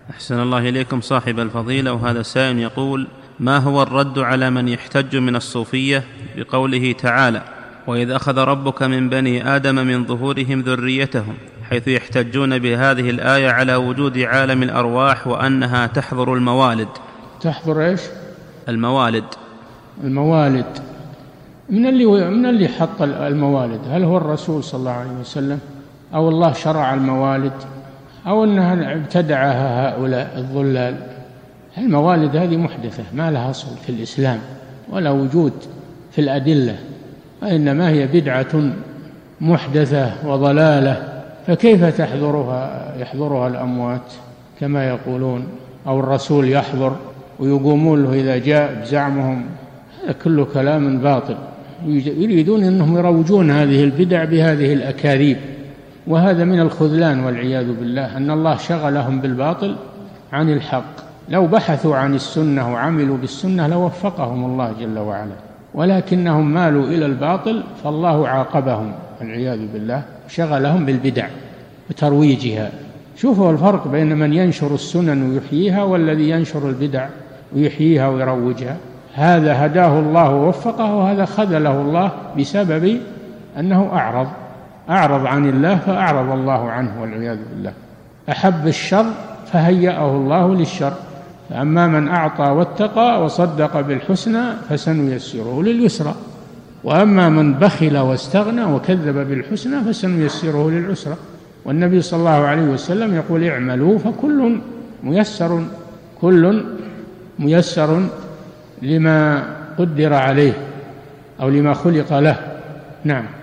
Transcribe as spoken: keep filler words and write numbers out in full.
أحسن الله إليكم صاحب الفضيلة. وهذا سائل يقول: ما هو الرد على من يحتج من الصوفية بقوله تعالى: وإذ أخذ ربك من بني آدم من ظهورهم ذريتهم، حيث يحتجون بهذه الآية على وجود عالم الأرواح وأنها تحضر الموالد؟ تحضر إيش؟ الموالد. الموالد من اللي من اللي حط الموالد؟ هل هو الرسول صلى الله عليه وسلم، أو الله شرع الموالد، أو أنها ابتدعها هؤلاء الضلال؟ الموالد هذه محدثة ما لها أصل في الإسلام ولا وجود في الأدلة، وإنما هي بدعة محدثة وضلالة، فكيف تحضرها يحضرها الأموات كما يقولون، أو الرسول يحضر ويقومون له إذا جاء بزعمهم؟ هذا كله كلام باطل، يريدون أنهم يروجون هذه البدع بهذه الأكاذيب، وهذا من الخذلان والعياذ بالله، أن الله شغلهم بالباطل عن الحق. لو بحثوا عن السنة وعملوا بالسنة لوفقهم الله جل وعلا، ولكنهم مالوا إلى الباطل فالله عاقبهم والعياذ بالله، شغلهم بالبدع وترويجها. شوفوا الفرق بين من ينشر السنن ويحييها والذي ينشر البدع ويحييها ويروجها. هذا هداه الله ووفقه، وهذا خذله الله بسبب أنه أعرض أعرض عن الله فأعرض الله عنه والعياذ بالله. أحب الشر فهيأه الله للشر، فأما من أعطى واتقى وصدق بالحسنى فسنيسره لليسرى، وأما من بخل واستغنى وكذب بالحسنى فسنيسره للعسرى. والنبي صلى الله عليه وسلم يقول: اعملوا فكل ميسر كل ميسر لما قدر عليه أو لما خلق له. نعم.